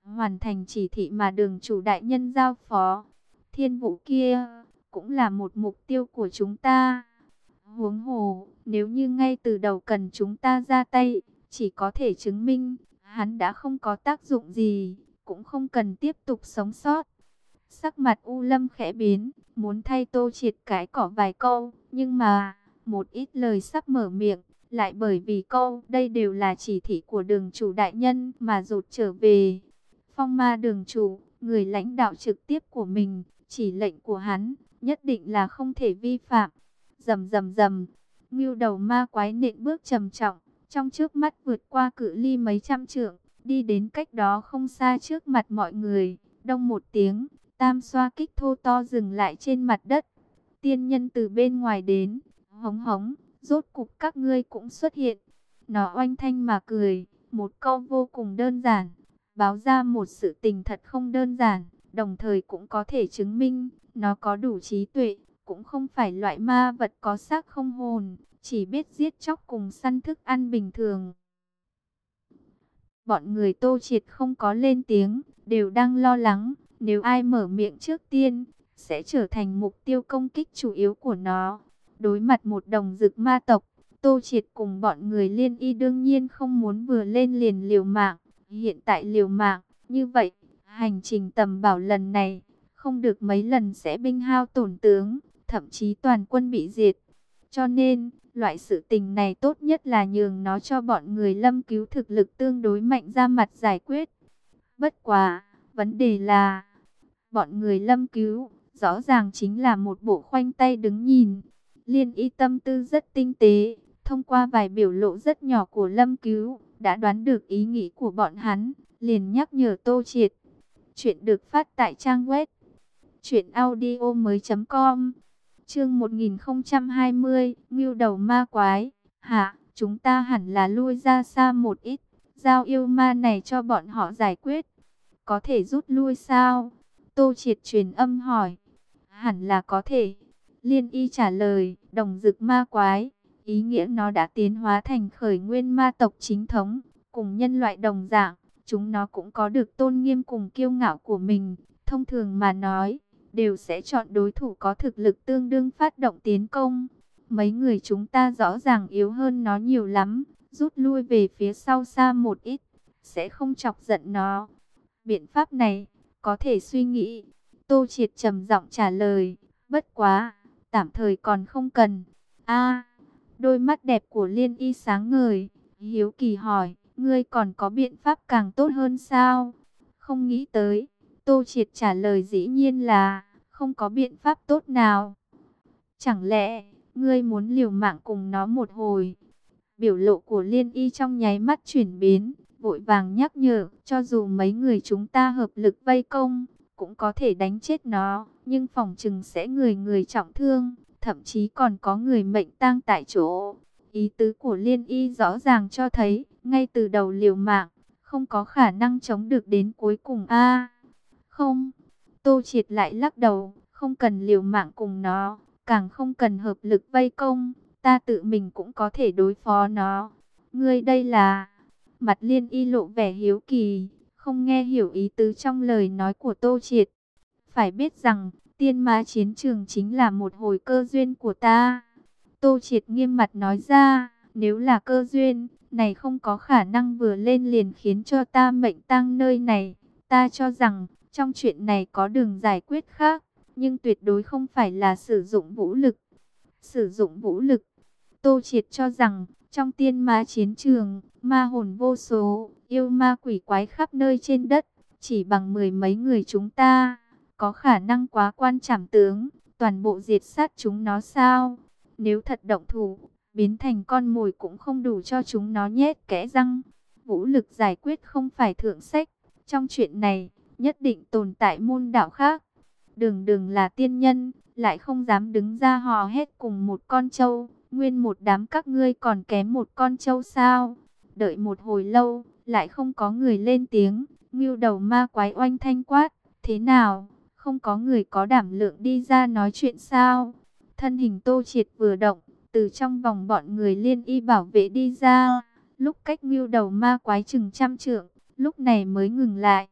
hoàn thành chỉ thị mà đường chủ đại nhân giao phó. Thiên vụ kia cũng là một mục tiêu của chúng ta. Huống hồ, nếu như ngay từ đầu cần chúng ta ra tay, chỉ có thể chứng minh hắn đã không có tác dụng gì, cũng không cần tiếp tục sống sót. Sắc mặt U Lâm khẽ biến, muốn thay Tô Triệt cái cỏ vài câu, nhưng mà một ít lời sắp mở miệng, lại bởi vì câu đây đều là chỉ thị của đường chủ đại nhân mà rụt trở về. Phong Ma đường chủ, người lãnh đạo trực tiếp của mình, chỉ lệnh của hắn nhất định là không thể vi phạm. Rầm rầm rầm, ngưu đầu ma quái nện bước trầm trọng, trong trước mắt vượt qua cự ly mấy trăm trượng, đi đến cách đó không xa trước mặt mọi người. Đông một tiếng, tam xoa kích thô to dừng lại trên mặt đất. Tiên nhân từ bên ngoài đến, hống hống, rốt cục các ngươi cũng xuất hiện. Nó oanh thanh mà cười, một câu vô cùng đơn giản, báo ra một sự tình thật không đơn giản, đồng thời cũng có thể chứng minh nó có đủ trí tuệ, cũng không phải loại ma vật có xác không hồn, chỉ biết giết chóc cùng săn thức ăn bình thường. Bọn người Tô Triệt không có lên tiếng, đều đang lo lắng, nếu ai mở miệng trước tiên, sẽ trở thành mục tiêu công kích chủ yếu của nó. Đối mặt một đồng dực ma tộc, Tô Triệt cùng bọn người Liên Y đương nhiên không muốn vừa lên liền liều mạng. Hiện tại liều mạng, như vậy, hành trình tầm bảo lần này, không được mấy lần sẽ binh hao tổn tướng, thậm chí toàn quân bị diệt. Cho nên, loại sự tình này tốt nhất là nhường nó cho bọn người Lâm Cứu thực lực tương đối mạnh ra mặt giải quyết. Bất quá, vấn đề là, bọn người Lâm Cứu, rõ ràng chính là một bộ khoanh tay đứng nhìn. Liên Y tâm tư rất tinh tế, thông qua vài biểu lộ rất nhỏ của Lâm Cứu, đã đoán được ý nghĩ của bọn hắn, liền nhắc nhở Tô Triệt. Chuyện được phát tại trang web truyện audio mới chấm com. Chương một nghìn không trăm hai mươi, ngưu đầu ma quái. Hả, chúng ta hẳn là lui ra xa một ít, giao yêu ma này cho bọn họ giải quyết. Có thể rút lui sao? Tô Triệt truyền âm hỏi. Hẳn là có thể. Liên Y trả lời, đồng dực ma quái, ý nghĩa nó đã tiến hóa thành khởi nguyên ma tộc chính thống, cùng nhân loại đồng dạng, chúng nó cũng có được tôn nghiêm cùng kiêu ngạo của mình. Thông thường mà nói, đều sẽ chọn đối thủ có thực lực tương đương phát động tiến công. Mấy người chúng ta rõ ràng yếu hơn nó nhiều lắm, rút lui về phía sau xa một ít, sẽ không chọc giận nó. Biện pháp này, có thể suy nghĩ. Tô Triệt trầm giọng trả lời, bất quá, tạm thời còn không cần. A, đôi mắt đẹp của Liên Y sáng ngời, hiếu kỳ hỏi, ngươi còn có biện pháp càng tốt hơn sao? Không nghĩ tới. Tô Triệt trả lời dĩ nhiên là không có biện pháp tốt nào. Chẳng lẽ ngươi muốn liều mạng cùng nó một hồi? Biểu lộ của Liên Y trong nháy mắt chuyển biến, vội vàng nhắc nhở, cho dù mấy người chúng ta hợp lực vây công, cũng có thể đánh chết nó, nhưng phòng chừng sẽ người người trọng thương, thậm chí còn có người mệnh tang tại chỗ. Ý tứ của Liên Y rõ ràng cho thấy, ngay từ đầu liều mạng, không có khả năng chống được đến cuối cùng a. Không, Tô Triệt lại lắc đầu, không cần liều mạng cùng nó, càng không cần hợp lực vây công, ta tự mình cũng có thể đối phó nó. Ngươi đây là... Mặt Liên Y lộ vẻ hiếu kỳ, không nghe hiểu ý tứ trong lời nói của Tô Triệt. Phải biết rằng, tiên ma chiến trường chính là một hồi cơ duyên của ta. Tô Triệt nghiêm mặt nói ra, nếu là cơ duyên, này không có khả năng vừa lên liền khiến cho ta mệnh tang nơi này. Ta cho rằng, trong chuyện này có đường giải quyết khác, nhưng tuyệt đối không phải là sử dụng vũ lực. Sử dụng vũ lực, Tô Triệt cho rằng, trong tiên ma chiến trường, ma hồn vô số, yêu ma quỷ quái khắp nơi trên đất, chỉ bằng mười mấy người chúng ta, có khả năng quá quan trảm tướng, toàn bộ diệt sát chúng nó sao? Nếu thật động thủ, biến thành con mồi cũng không đủ cho chúng nó nhét kẽ răng. Vũ lực giải quyết không phải thượng sách, trong chuyện này, nhất định tồn tại môn đạo khác. Đường đường là tiên nhân, lại không dám đứng ra hò hét cùng một con trâu. Nguyên một đám các ngươi còn kém một con trâu sao? Đợi một hồi lâu, lại không có người lên tiếng. Ngưu đầu ma quái oanh thanh quát, thế nào? Không có người có đảm lượng đi ra nói chuyện sao? Thân hình Tô Triệt vừa động, từ trong vòng bọn người Liên Y bảo vệ đi ra. Lúc cách ngưu đầu ma quái chừng trăm trượng, lúc này mới ngừng lại.